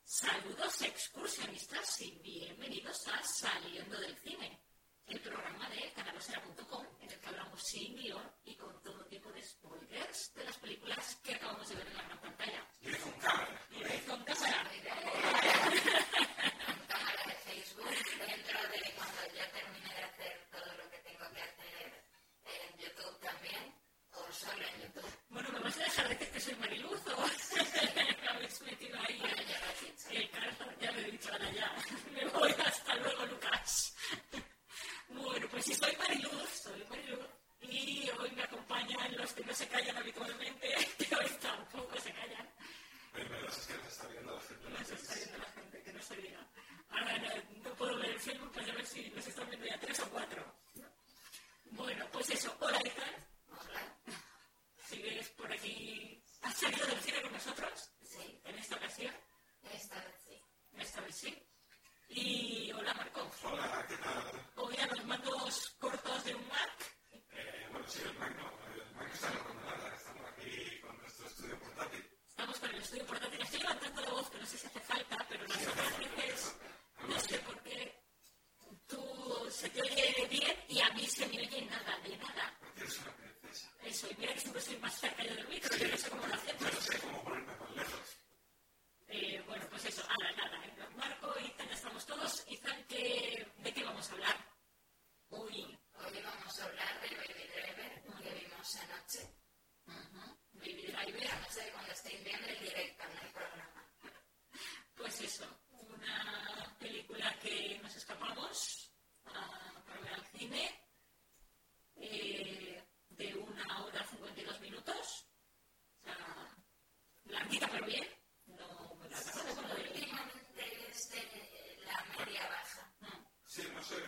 Saludos excursionistas y bienvenidos a Saliendo del Cine, el programa de canalosera.com en el que hablamos sin guión y con todo tipo de spoilers de las películas que acabamos de ver en la gran pantalla. Y con cámara. Con cámara. Con cámara de Facebook, dentro de cuando ya termine de hacer todo lo que tengo que hacer en YouTube también, o solo en YouTube. Bueno, ¿me vas a dejar decir que soy Mariluz o me habéis metido ahí? Ya lo he dicho, ahora ya. Me voy, hasta luego, Lucas. Bueno, pues sí, soy Mariluz. Y hoy me acompañan los que no se callan habitualmente, que hoy tampoco se callan. Pero es que nos está viendo la gente. Nos está viendo la gente, que no se diga. Ahora no puedo ver el Facebook para ver si nos están viendo ya 3 o 4. Bueno, pues eso. Hola, Ethan. Hola. ¿Sigues por aquí? ¿Has salido del cine con nosotros? Sí. ¿En esta ocasión? Esta vez sí. Esta vez sí. Y hola, Marco. Hola, ¿qué tal? Hoy a los mandos cortos de un Mac. Bueno, sí, el Mac no. El Mac está en la jornada. Estamos aquí con nuestro estudio portátil. Estamos con el estudio portátil. Estoy levantando la voz, que no sé si hace falta, pero las otras veces no sé por qué tú se te oye bien y a mí se me oye nada, de nada. Porque eres una princesa. Eso, y mira que siempre estoy más cerca yo del micro, yo no sé cómo lo hacemos. Yo no sé cómo ponerme más lejos. Bueno, pues eso, nada. Marco, Izan, ya estamos todos. Izan, ¿de qué vamos a hablar? Hoy vamos a hablar de Baby Driver, que vimos anoche. Baby Driver. Anoche cuando estéis viendo el directo en el programa. Pues eso, una película que nos escapamos para ver al cine, de 1 hora 52 minutos, o sea, larguita pero bien, no muy larga, ¿no? Últimamente es de la media baja. Sí, no sé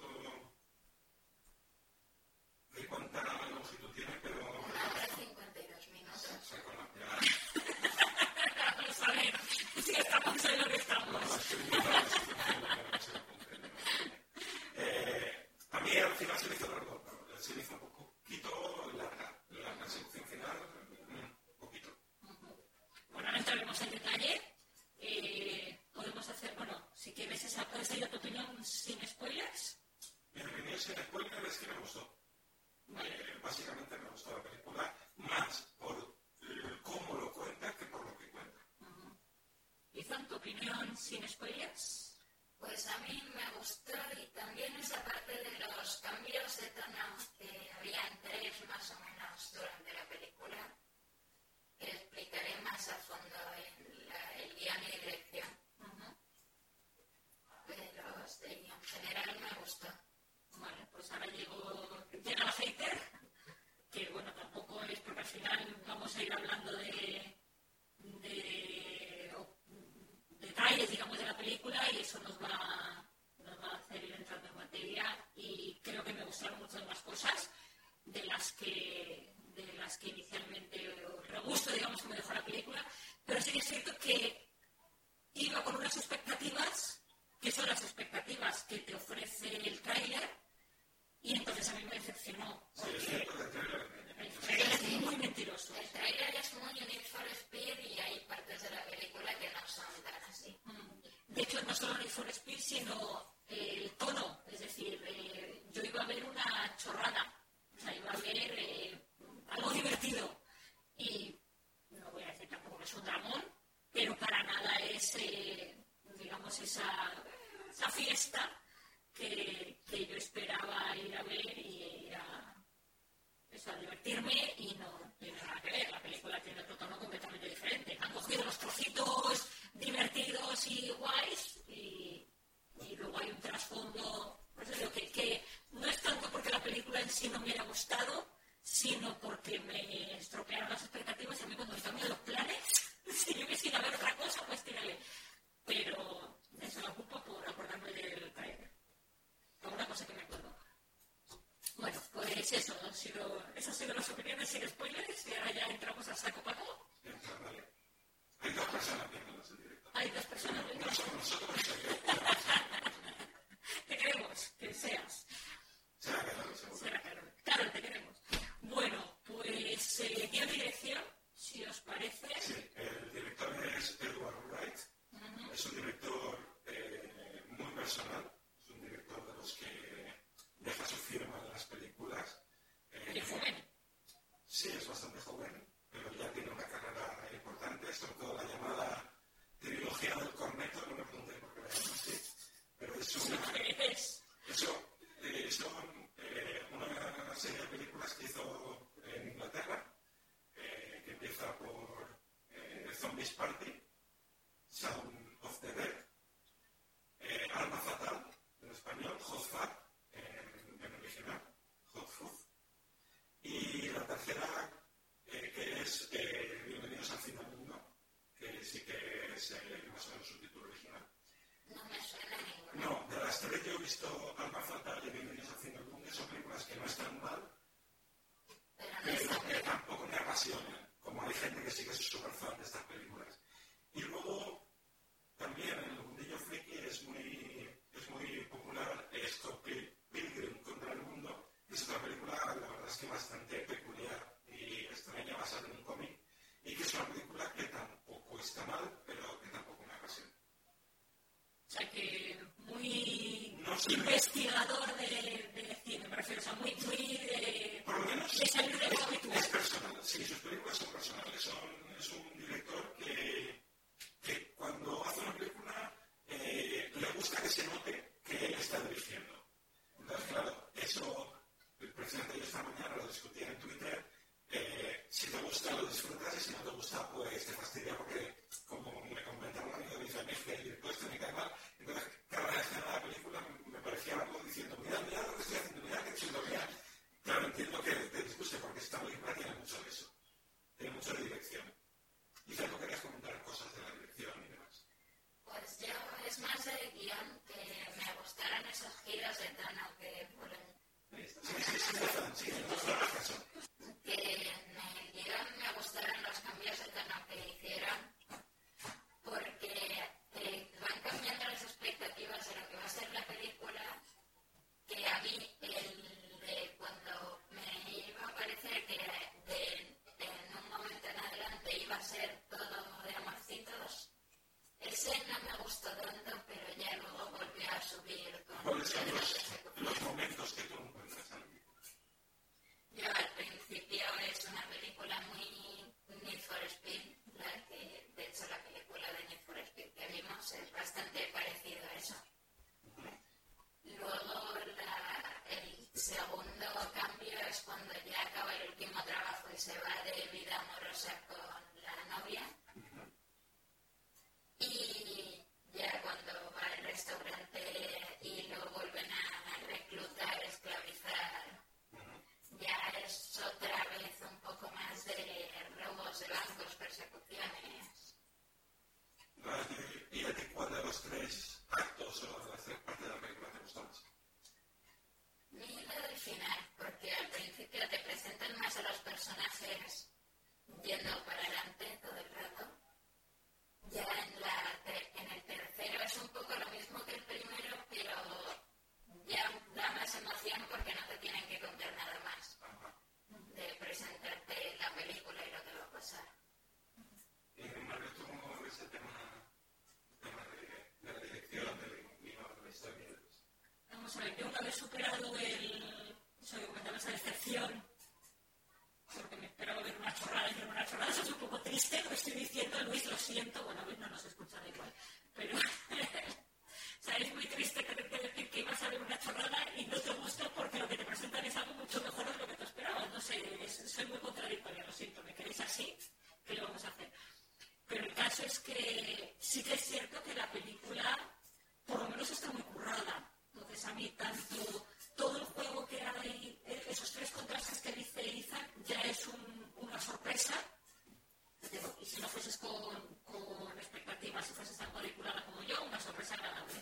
de cuánta longitud tiene, pero... 1 hora 52 minutos. O sea, con la mirada... Vamos a ver si estamos en lo que estamos. A mí al final se me hizo largo, se me hizo un poquito larga. La persecución final, un poquito. Bueno, ahora entraremos en detalle. Podemos hacer, si quieres, puedes ir a tu opinión sin spoilers. Mi opinión sin spoiler es que me gustó. Básicamente me gustó la película más por cómo lo cuenta que por lo que cuenta. Izan, ¿tu opinión sin spoilers? Pues a mí me gustó y también esa parte de los cambios de tono que había en 3 más o menos durante la película, que explicaré más a fondo en el guión y dirección. Pero en general me gustó. Vale, pues ahora llega la hater, que bueno, tampoco es porque al final vamos a ir hablando de detalles, digamos, de la película y eso nos va a hacer ir entrando en materia y creo que me gustaron muchas más cosas de las que inicialmente regusto, digamos, que me dejó la película, pero sí que es cierto que iba con unas expectativas que son las expectativas que te ofrece el tráiler y entonces a mí me decepcionó. Sí, es cierto que El tráiler es muy mentiroso. El trailer es muy Need for Speed y hay partes de la película que no son tan así. De hecho, no solo Need for Speed, sino el tono. Es decir, yo iba a ver una chorrada. O sea, iba a ver algo divertido. Y no voy a decir tampoco que es un dramón, pero para nada es, digamos, esa fiesta que yo esperaba ir a ver y ir a divertirme y no tiene nada que ver. La película tiene otro tono completamente diferente. Han cogido los trocitos divertidos y guays y luego hay un trasfondo, pues eso, que no es tanto porque la película en sí no me haya gustado, sino porque me estropearon las expectativas y a mí cuando me cambian los planes, si yo quisiera ver otra cosa, pues tírale. Pero eso me ocupa por acordarme del trailer. Alguna cosa que me acuerdo. Bueno, pues eso, esas han sido las opiniones sin spoilers y ahora ya entramos al saco pato. Vale. Hay 2 personas viéndonos en directo. Hay 2 personas viendo. No somos nosotros. Te queremos, que seas. Será Carol, seguro. Será Carol. Carol, te queremos. Bueno, pues guión y dirección, si os parece. Sí, el director es Edward Wright. Es visto Alma Fatal y Bienvenidos al Fin del Mundo, son películas que no están mal, pero que tampoco me apasionan, como hay gente que sí que es súper fan de estas películas. Y luego, también en el mundillo friki es muy popular Scott Pilgrim contra el mundo, que es otra película, la verdad es que bastante peculiar y extraña, basada en un cómic, y que es una película que tampoco está mal, pero que tampoco me apasiona. O sea que muy No sé, investigador de cine, me refiero, o sea, muy de por lo menos de salir de lo habitual. es personal, sí, sus películas son personales, es un director que cuando hace una película le gusta que se note que él está dirigiendo. Entonces, claro, eso, precisamente yo esta mañana lo discutía en Twitter, si te gusta lo disfrutas y si no te gusta pues te fastidia porque, como me comentaba un amigo, dice, es que el director este me cae mal, entonces cada vez que la película me parecía algo diciendo, mira lo que estoy haciendo, mira que estoy haciendo bien. Claro, entiendo que te disguste porque esta película tiene mucho de eso, tiene mucho de dirección. Y tú querías comentar cosas de la dirección y demás. pues yo es más el guión que me gustaron esos giros de tono que fueron. Sí, entonces la razón. Que en el guión me gustaron los cambios de tono que hicieron porque van cambiando las expectativas de lo que va a ser la película, que a mí el de cuando me iba a parecer que en un momento en adelante iba a ser todo de amorcitos, ese no me gustó tanto, pero ya luego volvió a subir con ¿Cuáles son las los momentos que tú encuentras ahí? Yo al principio es una película muy Need for Speed, la que, de hecho la película de Need for Speed que vimos es bastante parecido a eso. Luego el segundo cambio es cuando ya acaba el último trabajo y se va de vida amorosa con la novia. Y ya cuando va al restaurante y lo vuelven a reclutar, esclavizar, ya es otra vez un poco más de robos de bancos, persecuciones. ¿Y a ti cuál de los tres actos o de las tres partes de la película te gustó más? Ni lo del final, porque al principio te presentan más a los personajes yendo para adelante todo el rato. Ya en el tercero es un poco lo mismo que el primero, pero ya da más emoción porque no te tienen que contar nada más de presentarte la película y lo que va a pasar. Mario, ¿tú cómo ves el tema de la dirección, del guion, de la historia? Vamos a ver, yo una vez superado esa decepción, porque me esperaba ver una chorrada y ver una chorrada, eso es un poco triste, lo estoy diciendo, Luis, lo siento, bueno, Luis no nos escucha, da igual, pero o sea, es muy triste tener que decir que ibas a ver una chorrada y no te gusta porque lo que te presentan es algo mucho mejor de lo que te esperabas, no sé, soy muy contradictoria, lo siento, me queréis así, ¿qué le vamos a hacer? Pero el caso es que sí que es cierto que la película por lo menos está muy currada, entonces a mí tanto todo el juego que hay, esos tres contrastes que dice Ethan, ya es una sorpresa. Y si no fueses con expectativas, si fueses tan cuadriculada como yo, una sorpresa agradable.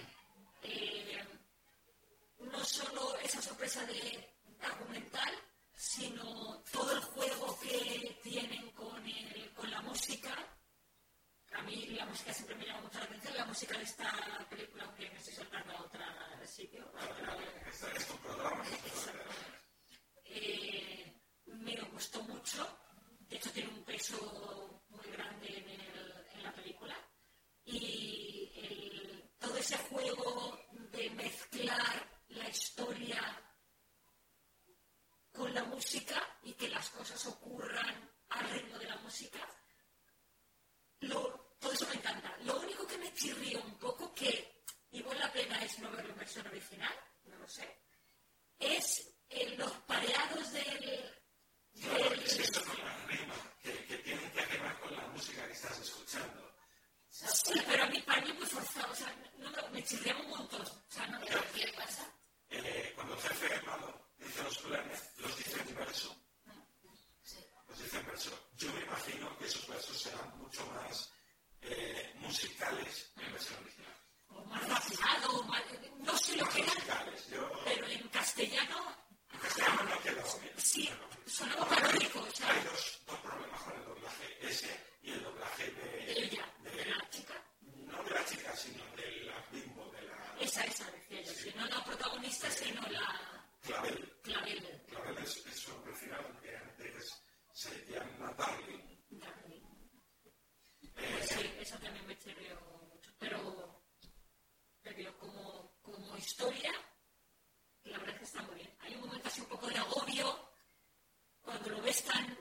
No solo esa sorpresa de argumental, sino todo el juego que tienen con la música. A mí la música siempre me llama mucho la atención, la música de esta película, aunque me estoy saltando a otro sitio. Es un programa. Me gustó mucho, de hecho tiene un peso muy grande en la película. Y todo ese juego de mezclar la historia con la música y que las cosas ocurran al ritmo de la música, todo eso me encanta. Lo único que me chirría un poco, que igual la pena es no verlo en versión original, no lo sé, es los pareados del... Es que esto con la rima, que tienen que arrimar con la música que estás escuchando. Sí, pero para mí muy forzado, o sea, me chirría un montón. O sea, no, ¿qué pasa? Cuando el jefe malo dice los planes, los dice en verso. Los dice en verso. Yo me imagino que esos versos serán mucho más musicales en versión original. O más rapidado, no sé lo que historia, la verdad es que está muy bien. Hay un momento así un poco de agobio, cuando lo ves tan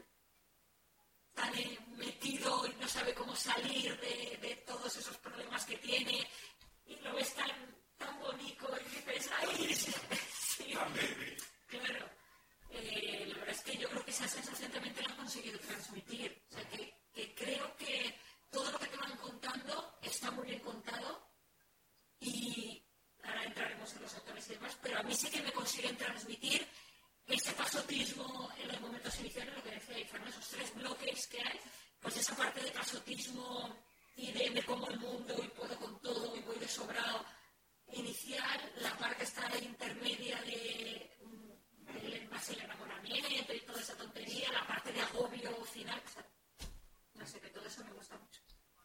metido y no sabe cómo salir de todos esos problemas que tiene, y lo ves tan bonito y dices, ¡ay! Sí, claro. La verdad es que yo creo que esa sensación también te la han conseguido transmitir. O sea, que creo que todo lo que te van contando está muy bien contado, y ahora entraremos en los actores y demás, pero a mí sí que me consiguen transmitir este pasotismo en los momentos iniciales, lo que decía Ifan, esos 3 bloques que hay, pues esa parte de pasotismo y de me como el mundo y puedo con todo y voy de sobrado inicial, la parte está intermedia de más el enamoramiento y toda esa tontería, la parte de agobio final, o sea, no sé, que todo eso me gusta mucho.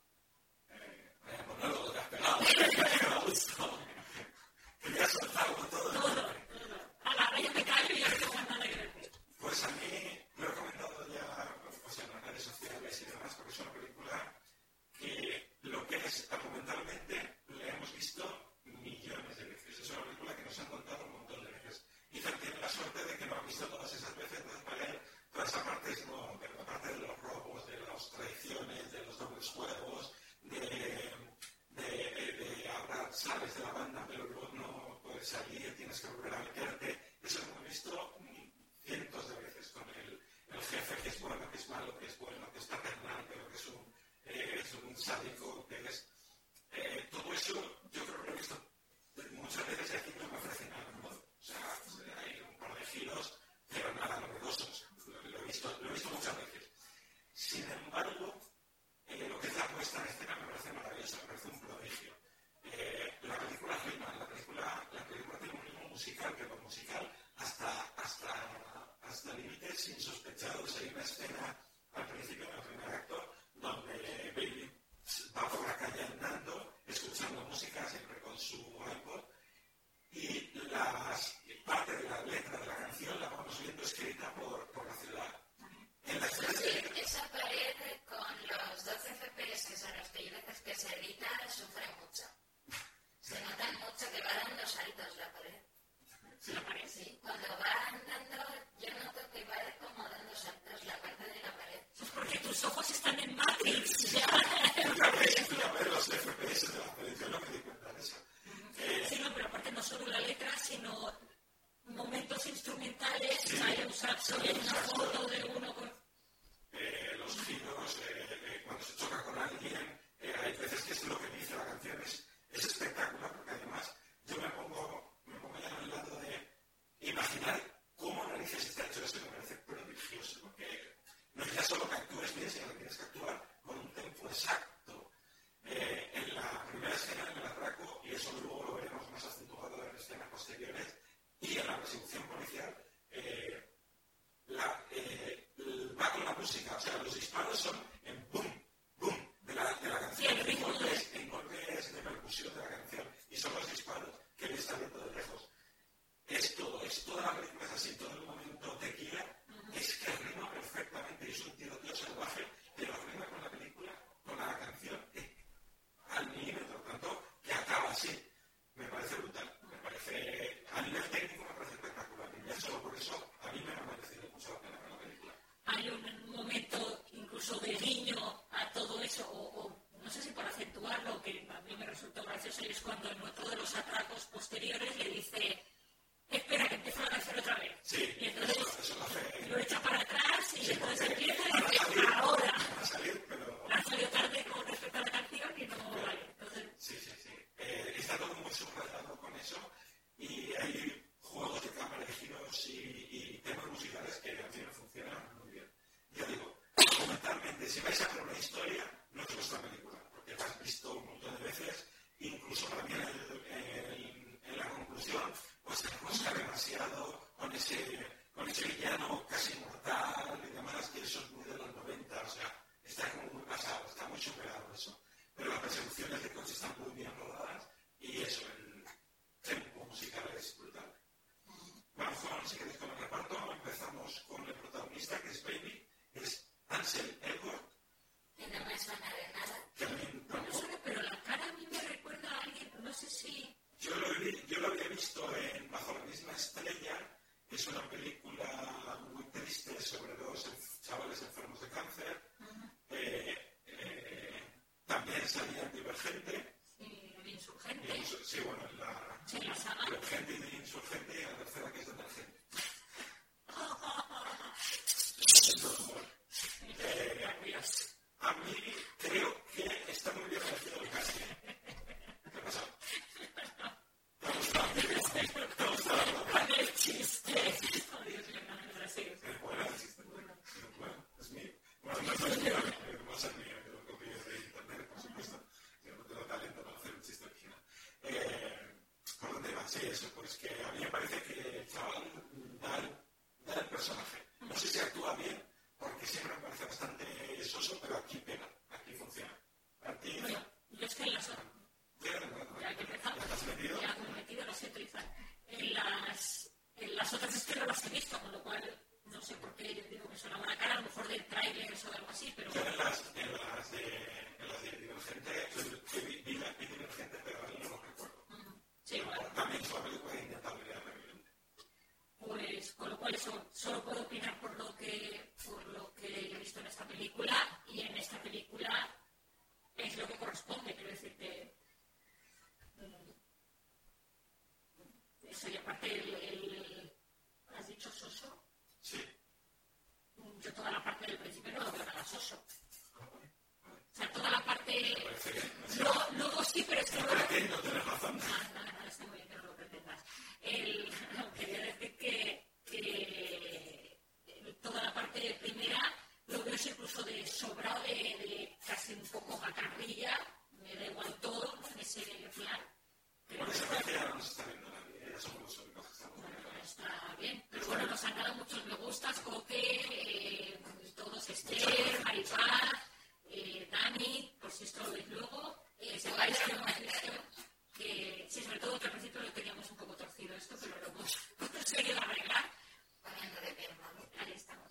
Quería soltarlo todo. Ahora ya me callo y ya no tengo nada que decir. Pues a mí lo he comentado ya pues en las redes sociales y demás, porque es una película que lo que es argumentalmente la hemos visto millones de veces. Es una película que nos han contado un montón de veces. Y tiene la suerte de que no han visto todas esas veces, entonces para él toda esa parte es nueva, pero la parte de los robos, de las traiciones, de los dobles juegos, de ahora sales de la banda pero luego no puedes salir, tienes que volver a meterte. Eso lo hemos visto cientos de veces con el jefe, que es bueno, que es malo, que es bueno, que es paternal, pero que es un sádico, que es... todo eso yo creo que lo he visto muchas veces y aquí no me ofrece nada nuevo. O sea, hay un par de giros, pero nada novedosos. Lo he visto muchas veces. Sin embargo, lo que es la puesta en escena me parece maravilloso, me parece un prodigio. La película rima, la película tiene un ritmo musical, que por musical hasta límites insospechados. Hay una escena al principio del primer acto donde Bailey va por la calle andando, escuchando música siempre con su iPod, y parte de la letra de la canción la vamos viendo escrita por la ciudad. En la escena esa pared con los 12 FPS a los que hay veces que se edita sufre mucho. Se nota mucho que va dando saltos la pared. Sí, la pared. Sí, cuando va andando yo noto que va como dando saltos la parte de la pared. Es porque tus ojos están en Matrix. ya ves los FPS de la pared, yo no me di cuenta de eso. Sí, no, pero aparte no solo la letra, sino momentos instrumentales, hay un saxo y una foto de uno con... Los giros, cuando se choca con alguien, hay veces que es lo que dice la canción, es espectacular, porque además yo me pongo ya en el lado de imaginar cómo narices está hecho esto, que me parece prodigioso, porque no es ya solo que actúes bien, sino que tienes que actuar con un tempo exacto. En la primera escena, en el atraco, y eso luego lo veremos más acentuado en escenas posteriores, y en la persecución policial, va con la música, o sea, los disparos son en boom, boom, de la canción, en golpes de percusión de la canción, y son los disparos que le está viendo de lejos. Toda la película es así, todo el momento tequila, es que rima perfectamente, y es un tiroteo salvaje, pero rima con la película, con la canción, al milímetro, tanto que acaba así. Me parece brutal, a nivel técnico me parece espectacular, y ya solo por eso a mí me ha merecido mucho la pena ver la película. Hay un momento incluso de guiño a todo eso, o no sé si para acentuarlo, que a mí me resultó gracioso, y es cuando en otro de los atracos posteriores le dice, espera que empieza a hacer otra vez. Sí, y entonces eso lo hace. lo echa para atrás y entonces empieza a decir, ahora. Va a salir, pero... Ha salido tarde con respecto a la canción y no vale. Entonces... Sí. Está todo muy subrayado con eso, y hay juegos de cámara, de giros y temas musicales que a mí me funcionan muy bien. Ya digo, documentalmente, si vais a ver una historia, no es vuestra película, porque la has visto un montón de veces, incluso para mí en el salía en Divergente. Sí, el Insurgente. Sí, bueno, la saga. Divergente y de Insurgente, y la tercera que es Detergente. A mí creo que está muy bien elegido el casting. ¿Qué pasa? ¿Te ha gustado? ¿Te ha gustado? El chiste. Oh, Dios mío, no me sé. Es buena, el chiste. Bueno, es mío. Bueno, no es mío, no es mío, yo lo copio de internet, por supuesto. Yo no tengo talento para hacer un chiste original. ¿Por dónde va? Sí, eso, pues que a mí me parece que el chaval da el personaje. No sé si actúa bien, porque siempre me parece bastante soso, pero aquí pega, aquí funciona. Aquí... Bueno, yo es que en las otras... Ya que empezamos. ¿Ya estás metido? Ya me he metido, lo sé utilizar. En las otras es que no las he visto, con lo cual no sé por qué yo digo que suena una cara, a lo mejor del tráiler o algo así, pero... Yo en las de Divergente, vi Divergente, pero ahora no lo recuerdo. Sí, bueno. También es una película intentable de Revidente. Pues, con lo cual eso, solo puedo opinar por lo que he visto en esta película, y en esta película es lo que corresponde, quiero decir que eso, y aparte ¿has dicho soso? Sí. Yo toda la parte del principio no lo veo nada soso. O sea, toda la parte... Luego sí, pero es que... No pretendo tener razón. No, está muy bien que no lo pretendas. Quería decir que toda la parte primera lo veo incluso de sobrado, de casi un poco macarrilla, me da igual todo, en ese plan. Pero esa parte ya no nos está viendo nadie, ya somos los únicos que estamos viendo. Está bien, pero bueno, nos han dado muchos me gustas, Coque, todos, Esther, Maripaz, Dani, por si esto lo veis luego, sepáis que hemos visto que, sí, sobre todo que al principio lo teníamos un poco torcido esto, pero lo hemos conseguido arreglar. Poniéndole bien, ¿no? Ahí estamos.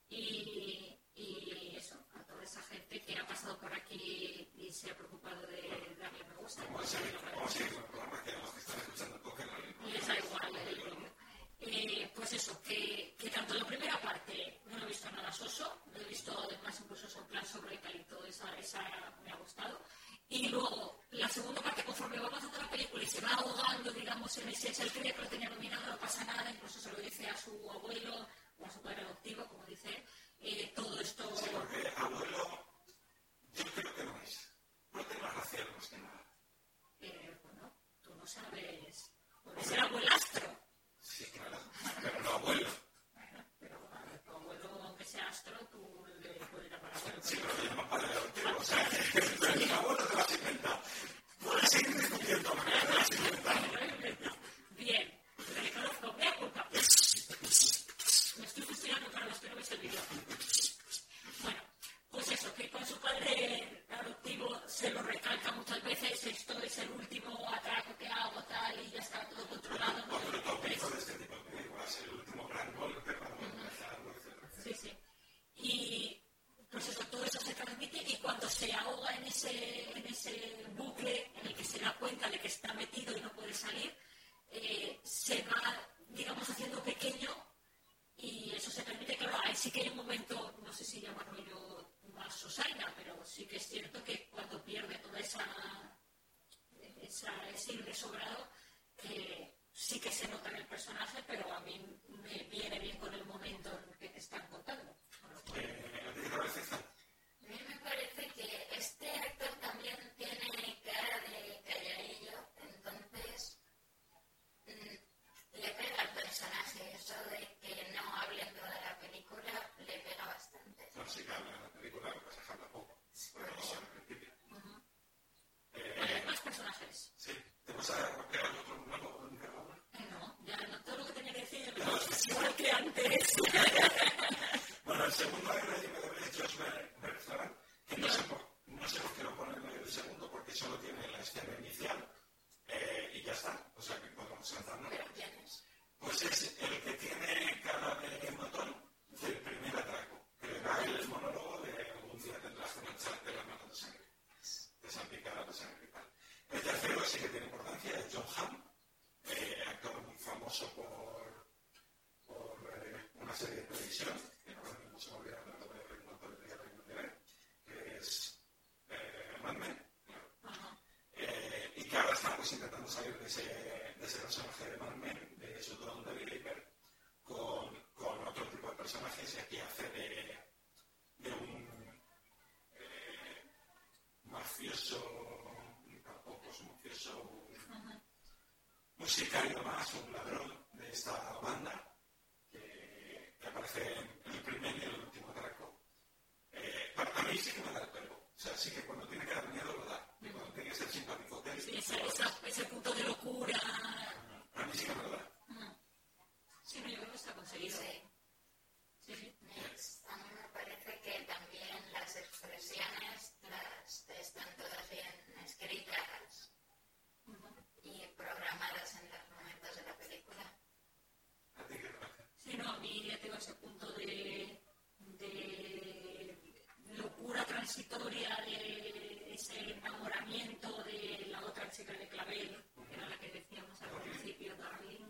Y eso, a toda esa gente que ha pasado por aquí y se ha preocupado de darle me gusta. Vamos a seguir con el programa, que los que están escuchando Coque no les da igual el rollo. Pues eso, que tanto la primera parte no lo he visto nada soso, lo he visto además incluso en plan sobre y todo, esa me ha gustado. Y luego, la segunda parte, conforme va pasando la película y se va ahogando, digamos, en ese, él creía que lo tenía dominado, no pasa nada, incluso se lo dice a su abuelo o a su padre adoptivo, como dice, todo esto... Sí, porque abuelo, yo creo que no es. No tengo racial más que nada. Bueno, tú no sabes... Puede ser abuelastro. Sí, claro, pero no abuelo. Bueno, pero a tu abuelo, aunque sea astro, tú le puedes llamar abuelo. Sí, pero me llaman padre adoptivo, o sea, mi abuelo te lo has inventado. Puedes seguir discutiendo, pero te lo has inventado. Bien, reconozco, me culpa. Me estoy fusilando para los que no veis el vídeo. Bueno, pues eso, que con su padre adoptivo se lo recalca muchas veces, esto es el último atraco que hago, tal, y ya está todo controlado. Otro tópico de este tipo de películas, el último gran golpe para empezarlo, etc. Sí, sí. Y pues eso, todo eso se transmite, y cuando se ahoga en ese bucle en el que se da cuenta de que está metido y no puede salir, se va, digamos, haciendo pequeño, y eso se transmite, claro, ahí sí que hay un momento, no sé si llamarlo yo más sosaina, pero sí que es cierto que cuando pierde toda ese hilo sobrado, sí que se nota en el personaje, pero a mí me viene bien con el momento en el que te están contando. ¿A ti qué te parece esta? A mí me parece que este actor también tiene cara de calladillo, entonces le pega al personaje eso de que no hablen toda la película, le pega bastante. No, sí que habla en la película, pero se habla poco. Bueno, al principio. Hay más personajes. Sí, te vas a pegar otro nuevo en cada uno. No, ya no, todo lo que tenía que decir es igual que antes. Bueno, el segundo IMDb es Josh Bertrand, que no sé por qué lo pone en medio del segundo, porque solo tiene la escena inicial y ya está. O sea que podemos lanzarnos. ¿Pero quién es? Pues es el que tiene cara de matón del primer atraco, que le da el monólogo de algún día tendrás que mancharte las manos de sangre, de salpicar de sangre y tal. El tercero sí que tiene importancia, es John Hamm, actor muy famoso por una serie de televisión, que no se me olvida el nombre de que es Mad Men, la pues intentando salir de ese personaje de Mad Men, de su Don David Draper, con otro tipo de personajes, y aquí hace de un mafioso, tampoco es un mafioso, un sicario más, un ladrón de esta banda que aparece en el primer y el último atraco. A mí sí que me da el pelo, o sea, sí que cuando tiene que dar miedo lo da, y cuando tiene que ser simpático, sí, ese punto de locura. A mí sí que me lo da. Sí, no, yo creo que está conseguido. Sí. A mí me parece que también las expresiones están todas bien escritas y programadas en los momentos de la película. ¿A ti qué te parece? Sí, no, a mí ya tengo ese punto de locura transitoria, de ese enamoramiento de la otra chica de Clavel, que era la que decíamos al principio, Darling.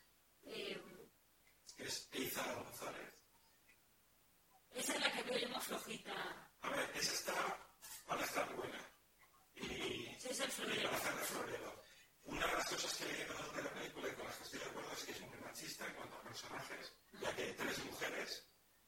Es Eiza González. Esa es la que veo yo más flojita. A ver, esa está para estar buena. Y Sí, es el florero. para hacer de florero. Una de las cosas que he notado de la película y con las que estoy de acuerdo es que es muy machista en cuanto a personajes, ya que hay 3 mujeres.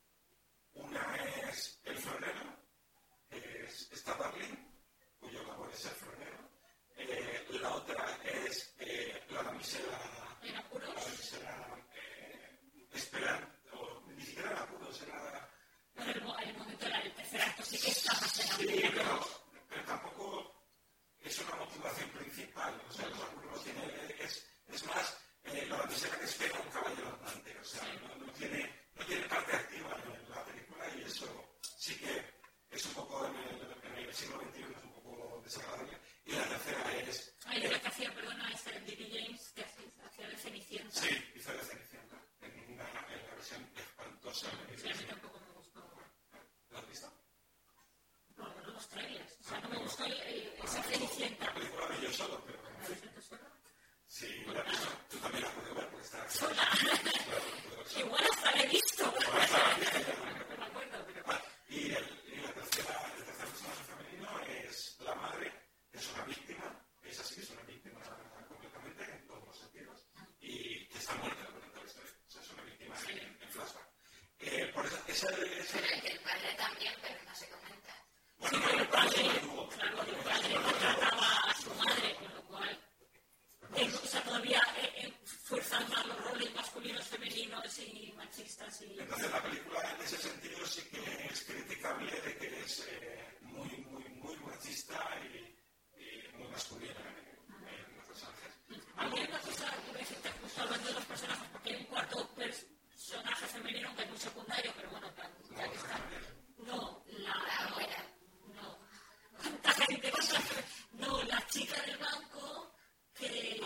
Una es el florero, está Darling, cuyo labor es ser florero. La otra es la damisela. ¿En apuros? La damisela esperando, o ni siquiera en apuros, era. Bueno, el momento era el tercer acto, sí que está más Sí, enamorado. pero tampoco es una motivación principal. O sea, los apuros es más la damisela que espera un caballero andante. O sea, no tiene parte activa en la película y eso sí que es un poco en el siglo XXI, es un poco desagradable. Y la tercera es. La que hacía, perdona, esta de Didi James, que hacía de Cenicienta. Sí, hizo de Cenicienta en la versión espantosa. Sí, a mí tampoco me gustó. ¿La has visto? No, los trailers. O sea, no me gustó esa Cenicienta. La película de yo solo, pero. ¿La viste tú sola? Sí, la he visto. Tú también la puedes ver porque está. Sola. Igual hasta la he visto. No me acuerdo, pero. Y el tercer personaje femenino es la madre, que es una víctima, esa sí que es una víctima completamente en todos los sentidos, y que está muerta durante la historia. O sea, es una víctima en flashback. Por eso, Pero el padre también, pero no se comenta. Sí, pero el padre maltrataba a su madre, con lo cual. O sea, todavía fuerzan más los roles masculinos, femeninos y machistas. Entonces, la película en ese sentido sí que es criticable de que es muy machista y muy masculina en los personajes. A mí hay una cosa que decirte, justo hablando de los personajes, porque hay un cuarto personaje femenino que es muy secundario, pero bueno, ya que está. No, la abuela. No. ¿Cuánta gente vas a hacer? No, la chica del banco que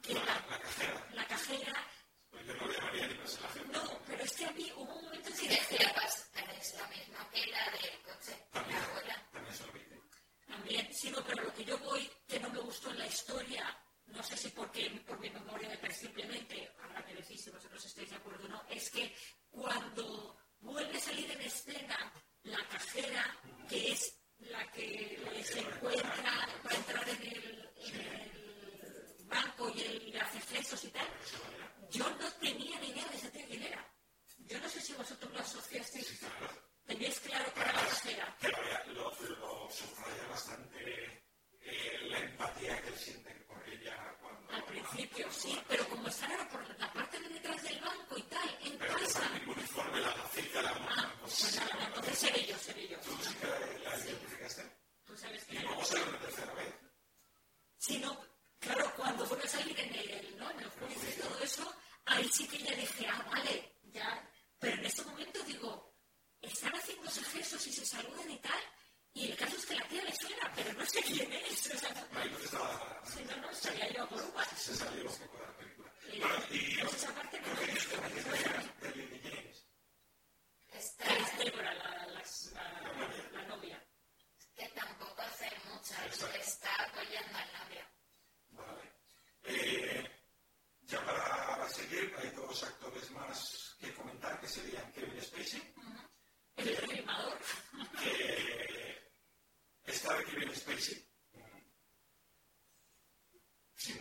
la cajera. Pues yo no lo llamaría ni personaje. No, pero es que a mí hubo un momento en Si que decía es lo mismo que la del coche, la abuela. También se lo pide. también, sí, no, pero lo que yo voy, que no me gustó en la historia, no sé si por mi memoria de simplemente, habrá que decir si vosotros estáis de acuerdo o no, es que cuando vuelve a salir en escena la cajera, que es la que se encuentra para entrar en el banco y le hace gestos y tal, yo no tenía ni idea de ese tío quién era. Yo no sé si vosotros lo asociasteis. ¿Teníais claro que era la cajera? Lo subraya bastante la empatía que él siente por ella cuando. Al principio sí, pero como están ahora por la parte de detrás del banco y tal, en casa. El uniforme, la facilita la mano. Pues nada, entonces seré yo. ¿Tú sí que la identificaste? Tú sabes que. Y luego sale una tercera vez. Sí, no, claro, cuando vuelve a salir en el juicio y todo eso, ahí sí que ya dije, vale, ya. Pero en este momento digo, están haciéndose gestos y se saludan y tal, y el caso es que la tía le suena, pero no sé quién es. O sea, Ahí no estaba. si no, salía yo por uvas. Se salió un poco de la película. Y esa parte no me gustó. De Lily James. Está Es Débora, la novia. que tampoco hace mucho, está apoyando al novio. Vale. Ya para seguir, hay 2 actores más que comentar, que serían Kevin Spacey. El reanimador. Está Kevin Spacey. Sin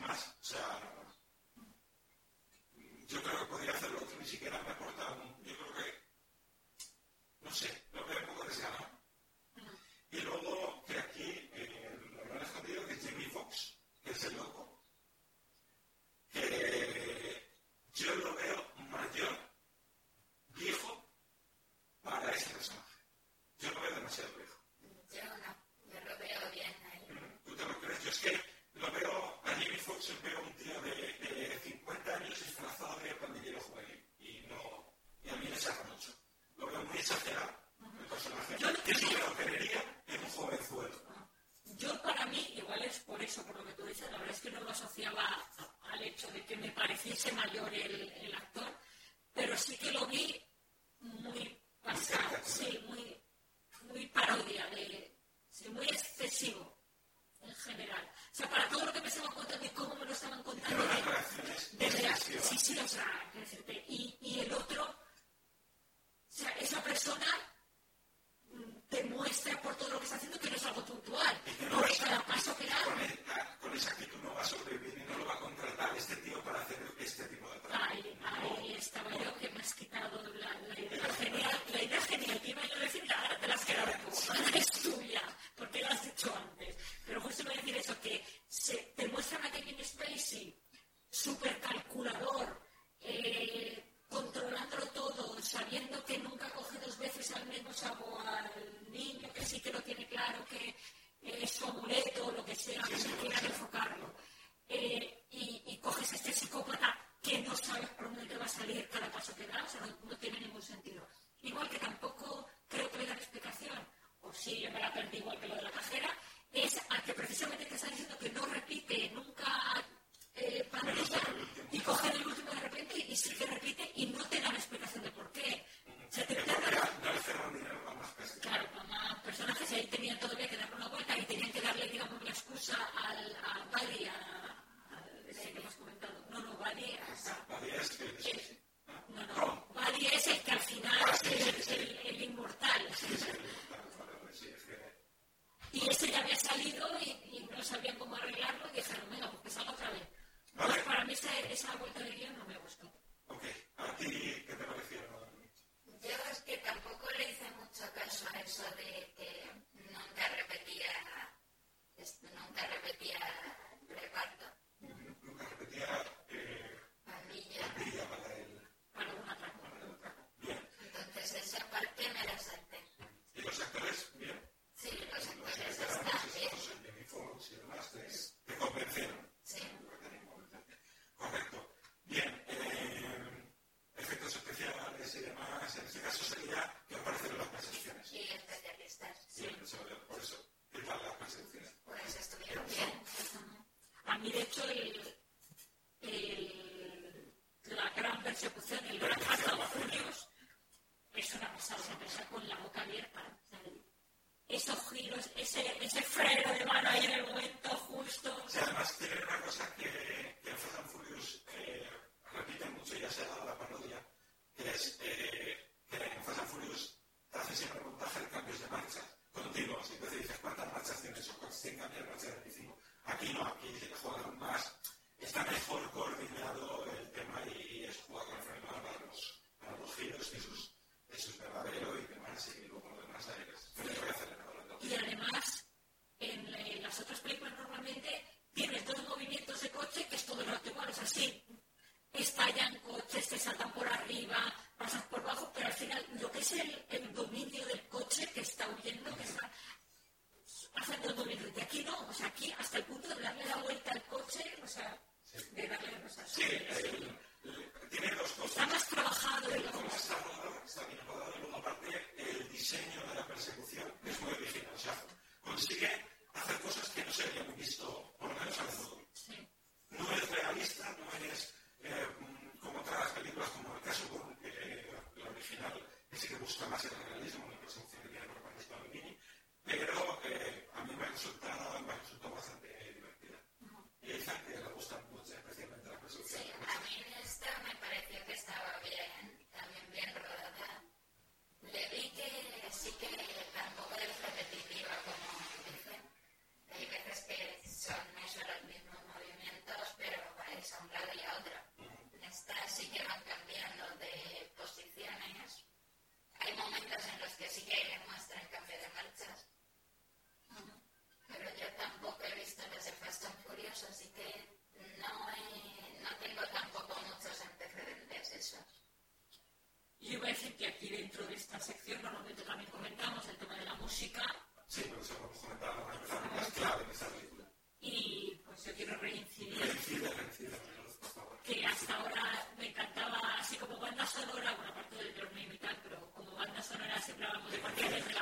eso, por lo que tú dices, la verdad es que no lo asociaba al hecho de que me pareciese mayor el actor, pero sí que lo vi muy pasado, sí, muy parodia, sí, muy excesivo en general. O sea, para todo lo que me estaban contando y cómo me lo estaban contando, sí, o sea, y el otro, o sea, esa persona demuestra por todo lo que está haciendo que no es algo puntual, porque cada paso que da... Con esa actitud no va a sobrevivir y no lo va a contratar este tío para hacer este tipo de trabajo. Ahí estaba yo, que me has quitado la idea genial, que iba yo a decir, ahora te la has quedado tú, ahora es tuya, porque la has hecho antes. Pero justo iba a decir eso, que te muestran a Kevin Spacey súper calculador, controlándolo todo, sabiendo que nunca coge dos veces al mismo chavo al niño, que sí que lo tiene claro, que es su amuleto o lo que sea, que se quiera enfocarlo. Y coges a este psicópata que no sabes por dónde te va a salir cada paso que da, o sea, no tiene ningún sentido. Igual que tampoco creo que le dan explicación, o sí, yo me la perdí igual que lo de la cajera, es a que precisamente te están diciendo que no repite nunca pantalla y cogen el último de repente y sí que repite y no te dan explicación de por qué. O sea, claro, para más personajes, ahí tenían todavía que darle una vuelta y tenían que darle, digamos, la excusa a Buddy, ese que hemos comentado. No, Buddy es el que al final es el inmortal. Y ese ya había salido y no sabían cómo arreglarlo y dijeron, venga, pues que salga otra vez. Vale. Para mí esa vuelta de guión no me gustó. Ok, ¿a ti qué te pareció? Yo es que tampoco le hice mucho caso a eso de que nunca repetía reparto. Nunca repetía pandilla para un atraco. Bien. Entonces esa parte me la salté. ¿Y los actores? Bien. Sí, los actores están bien. Jamie Foxx y demás te convencieron. Sí. Correcto. Bien. Efectos especiales y demás, en este caso sería que aparecen las persecuciones. Y especialistas. Sí. Por eso, ¿qué tal las persecuciones? Pues estuvieron bien. A mí, de hecho, la gran persecución, el gran Fast and Furious, es una pasada, se empieza con la boca abierta. O sea, esos giros, ese freno de mano ahí en el momento justo. Sí, además tiene una cosa que en Fast and Furious repiten mucho, ya se ha dado la parodia, que es que en Fast and Furious te hacen siempre un montaje de cambios de marcha continuos. Y entonces dices, ¿cuántas marchas tienes? Son 100 cambios de marcha de 25. Aquí no, aquí juegan más, está mejor coordinado el tema y es jugar con el freno para los giros, y eso es verdadero y demás, y luego lo demás y además, en las otras películas normalmente tienes dos movimientos de coche que es todo lo igual, o sea, sí, estallan coches, te saltan por arriba, pasas por abajo, pero al final lo que es el dominio del coche que está huyendo, que está haciendo el dominio, de aquí no, o sea, aquí hasta el punto de darle la vuelta al coche, o sea, de darle cosas. Sí, tiene dos cosas. Está más trabajado, digamos. Está bien rodado y luego aparte el diseño de la persecución es muy original, o sea, consigue hacer cosas que no se habían visto, por lo menos al futuro. Sí. No es realista, no es como otras las películas, como el caso con la original, que sí que busca más el realismo, una persecución que tiene protagonista de Mini, pero a mí me resultó bastante divertida. Y hay gente que le gusta mucho, especialmente la persecución. Sí, a mí esta me pareció que estaba bien, también bien rodada. Le vi que sí que tampoco es repetitiva, como dicen. Hay veces que son eso los mismos movimientos, pero vais a un lado y a otro. Esta sí que van cambiando de posiciones. Hay momentos en los que sí que demuestran cambio de marchas. Pero yo tampoco he visto las de Fast and Furious, así que no tengo tampoco muchos antecedentes esos. Yo iba a decir que aquí dentro de esta sección normalmente también comentamos el tema de la música. Sí, pero eso lo hemos comentado, vamos a empezar con las claves de esta película. Y pues yo quiero reincidir por favor. que hasta ahora me encantaba, así como banda sonora, bueno, aparte del torneo y tal, pero como banda sonora siempre hablamos de partida de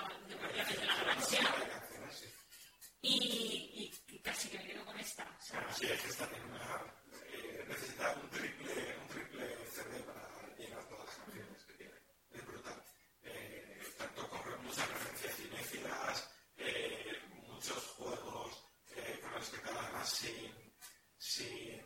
Sí, es que está en una... necesita un triple CD para llenar todas las canciones que tiene. Es brutal. Tanto con muchas referencias cinéfilas, muchos juegos con los que cada además sin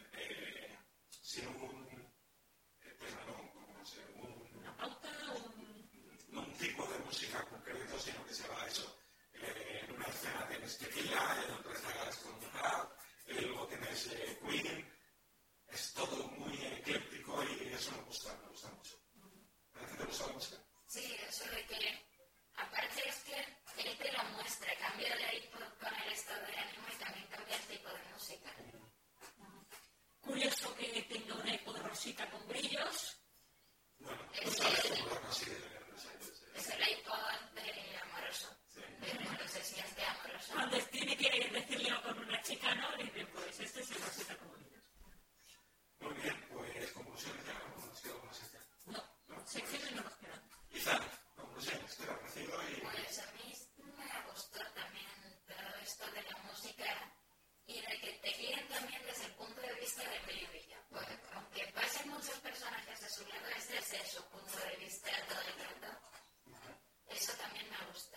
un tipo de música concreto, sino que se va a eso. En una escena tienes tequila, en otra escena con rap, luego tienes Queen. Es todo muy ecléctico y eso me gusta mucho. ¿A ti te gusta la música? Sí, eso de que, aparte es que él te lo muestra, cambia de ahí con el estado de ánimo y también cambia el tipo de música. Curioso que tenga una iPod rosita con brillos. Bueno, no sabes cómo lo consigue. Es el iPod de amoroso, de obsesiones de amoroso. Cuando tiene que decirle con una chica, ¿no? Dice, pues este es el rosita con brillos. Muy bien, pues conclusiones ya, ¿cómo nos quedó con la sección? No, secciones no nos quedan. Quizá, conclusiones, ¿qué te ha parecido? Pues a mí me gustó también todo esto de la música y de que te guíen también desde el punto de vista de Baby. Pues, aunque pasen muchos personajes a su lado, es desde su punto de vista todo el rato. Eso también me gusta.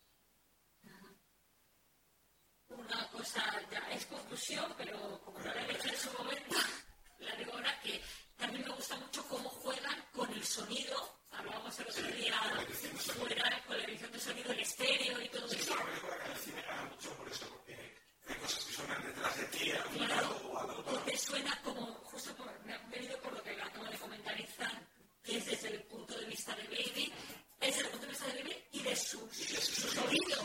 Una cosa ya es conclusión, pero como no la he hecho en su momento, la digo ahora que también me gusta mucho cómo juegan con el sonido. Hablábamos el otro día fuera con la edición de sonido, el estéreo y todo eso. eso. Es una película que en el cine gana mucho por eso, porque hay cosas que suenan detrás de ti, a un lado o al otro. Porque suena como, justo me ha venido por lo que acaba de comentar Izan, que es desde el punto de vista de Baby, es el punto de vista de Baby y de sus oídos.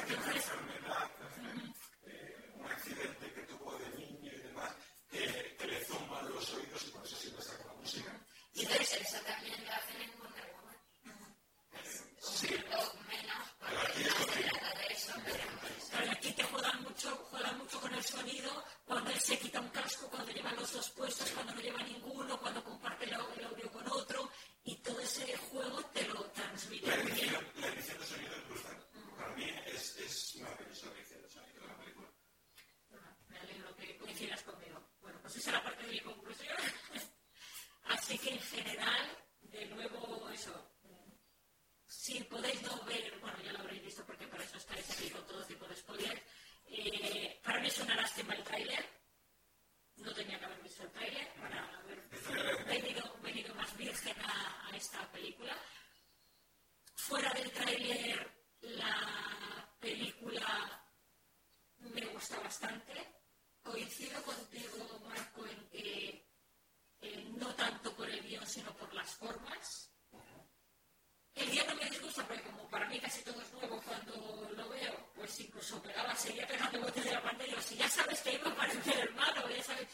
Un accidente que tuvo de niño y demás, que le zumban los oídos y por eso siempre está con la música. Y entonces eso también lo hacen en Wonder Woman. Sí. O menos, porque no se trata de eso, pero aquí te juegan mucho con el sonido, cuando él se quita un casco, cuando lleva los dos puestos, cuando no lleva ninguno, cuando comparte el audio con otro, y todo ese juego te lo transmite. La edición de sonido es brutal. Para mí es maravillosa la edición de sonido de la película. Me alegro que coincidas conmigo. Bueno, pues esa es la parte de mi conclusión. Así que en general, de nuevo, eso. Si podéis no ver, bueno, ya lo habréis visto porque para eso estáis aquí con todo tipo de spoilers. Para mí es una lástima el tráiler. No tenía que haber visto el tráiler para haber venido más virgen a esta película. Fuera del tráiler, la película me gusta bastante. Coincido contigo, Marco, en que no tanto por el guión, sino por las formas. El guión no me disgusta porque como para mí casi todo es nuevo cuando lo veo, pues incluso seguía pegando botes de la pantalla. Si ya sabes que iba a aparecer el malo, ya sabes.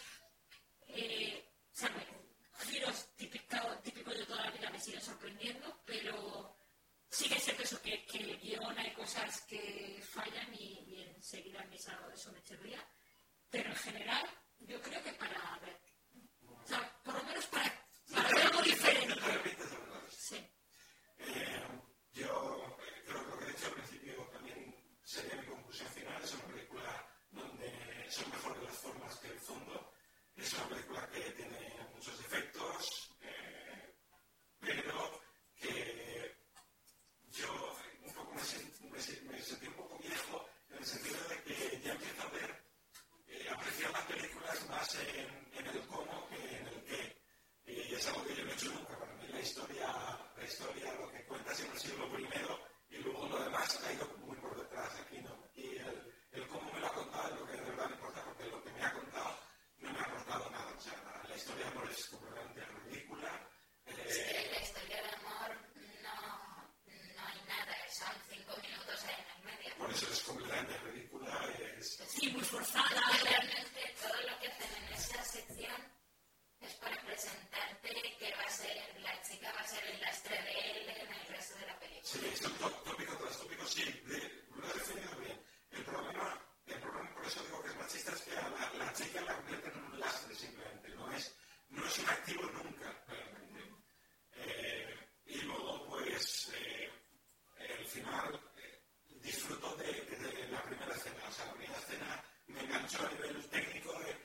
Giros típicos de toda la vida me siguen sorprendiendo, pero sigue siendo eso que el guión hay cosas que fallan y enseguida me salgo de eso, me chirría. Pero en general, yo creo que para ver. O sea, por lo menos para ver algo diferente. Sí. Yo creo que lo que he dicho al principio también sería mi conclusión final. Es una película donde son mejores las formas que el fondo. Es una película que tiene muchos defectos, pero que yo un poco me sentí un poco viejo en el sentido de que ya empiezo a apreciar las películas más en el cómo que en el qué. Y es algo que yo no he hecho nunca. Para mí la historia, lo que cuenta siempre ha sido lo primero y luego lo demás ha ido muy por detrás. Aquí no. Y el cómo me lo ha contado es lo que de verdad me importa, porque lo que me ha contado no me ha aportado nada. O sea, la historia de amor es completamente ridícula. La historia de amor no hay nada, son 5 minutos ahí en el medio. Por eso es completamente ridícula. Sí, muy forzada. Realmente todo lo que hacen en esa sección es para presentarte que la chica va a ser el lastre de él en el resto de la película. Sí, son tópicos tras tópicos, sí, lo has definido bien. El problema, por eso digo que es machista, es que a la chica la convierten en un lastre simplemente, no es un activo nunca, realmente. Y luego, pues, el final, disfruto de la primera escena, o sea, la primera escena me enganchó a nivel técnico de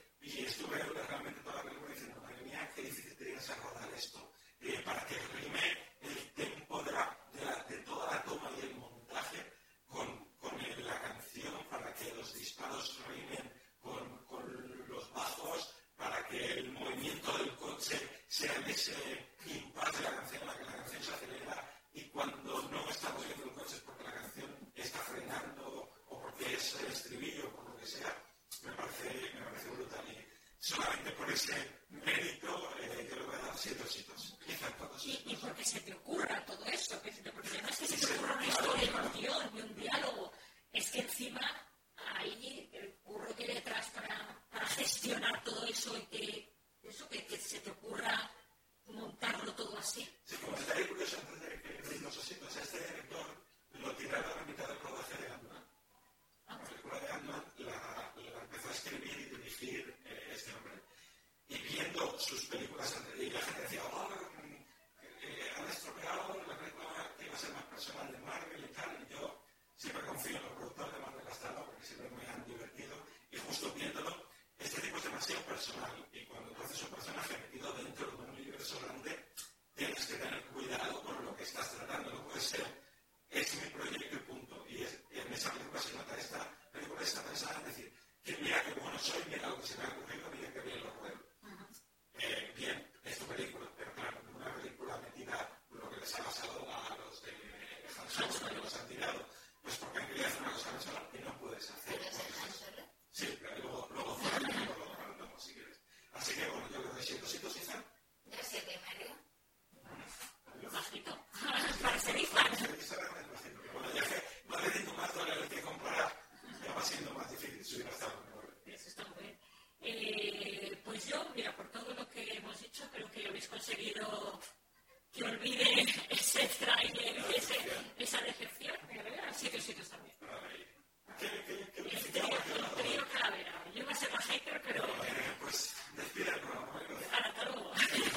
ese impasse de la canción en la que la canción se acelera y cuando no estamos viendo el coche es porque la canción está frenando o porque es el estribillo, por lo que sea, me parece brutal. Y solamente por ese mérito yo le voy a dar 7 ositos. Y porque se te ocurra todo eso, porque no es que se te ocurra una historia, un guión y un diálogo, es que encima ahí el curro que hay detrás para gestionar todo eso y que se te ocurra montarlo todo así. Sí, como estaría curioso antes de que deis los ositos, este director lo tiraron a la mitad del rodaje de Ant-Man. La película de Ant-Man la empezó a escribir y dirigir este hombre. Y viendo sus películas anteriores, y la gente decía, han estropeado la película que iba a ser más personal de Marvel y tal. Y yo siempre confío en los productores de Marvel hasta ahora, porque siempre me han divertido. Y justo viéndolo, este tipo es demasiado personal. Y cuando tú haces un personaje metido dentro de un universo grande, tienes que tener cuidado con lo que estás tratando. No puede ser, es mi proyecto y punto. Y en esa película se nota, esta película está pensada en decir, que mira qué bueno soy, mira lo que se me ha ocurrido, mira qué bien lo ruedo. Bien, es tu película, pero claro, una película metida lo que les ha pasado a los de Han Solo, que los han tirado, pues porque han querido hacer una cosa Han Solo y no puedes hacer. Sí, pero luego fuera lo hablamos si quieres. Así que bueno, yo le doy 7 ositos, Izan. Yo 7,5. Bajito. Para ser Izan. Bueno, ya que va teniendo más dólares que comprar, ya va siendo más difícil subir hasta el 9. Eso está muy bien. Pues yo, mira, por todo lo que hemos dicho, creo que habéis conseguido que olvide ese trailer y esa decepción. Mira, 7 ositos también. El trío Calavera. Yo iba a ser la hater, pero... Pues despide el programa. Hasta luego.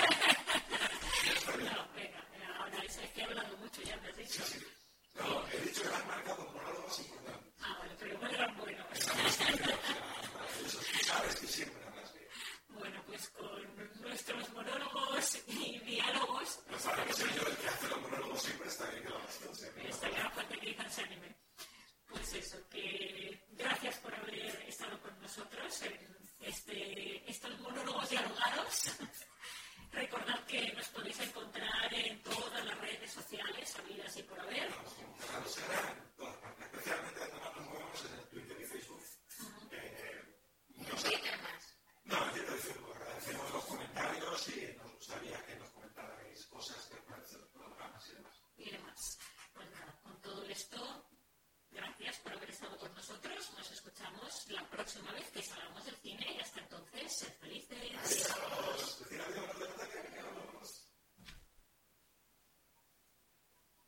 No, venga, ahora es que he hablado mucho, ya me has dicho. Sí. No, he dicho que me has marcado monólogos importantes. Bueno, pero igual eran buenos. Eso, tú sabes que siempre hablas bien. Bueno, pues con nuestros monólogos y diálogos... Pues para que soy yo el que hace los monólogos siempre está bien que lo hagas. Está ya falta que Izan se anime. Pues eso, que gracias por haber estado con nosotros en estos monólogos dialogados. Recordad que nos podéis encontrar en todas las redes sociales, habidas y por haber. Especialmente además nos movemos en el Twitter y Facebook. No Twitter más. No, en Twitter y Facebook. Agradecemos los comentarios y nos gustaría que nos comentarais cosas que parecen los programas y demás. Y demás. Pues nada, con todo esto, gracias por haber estado con nosotros. Nos escuchamos la próxima vez que salgamos del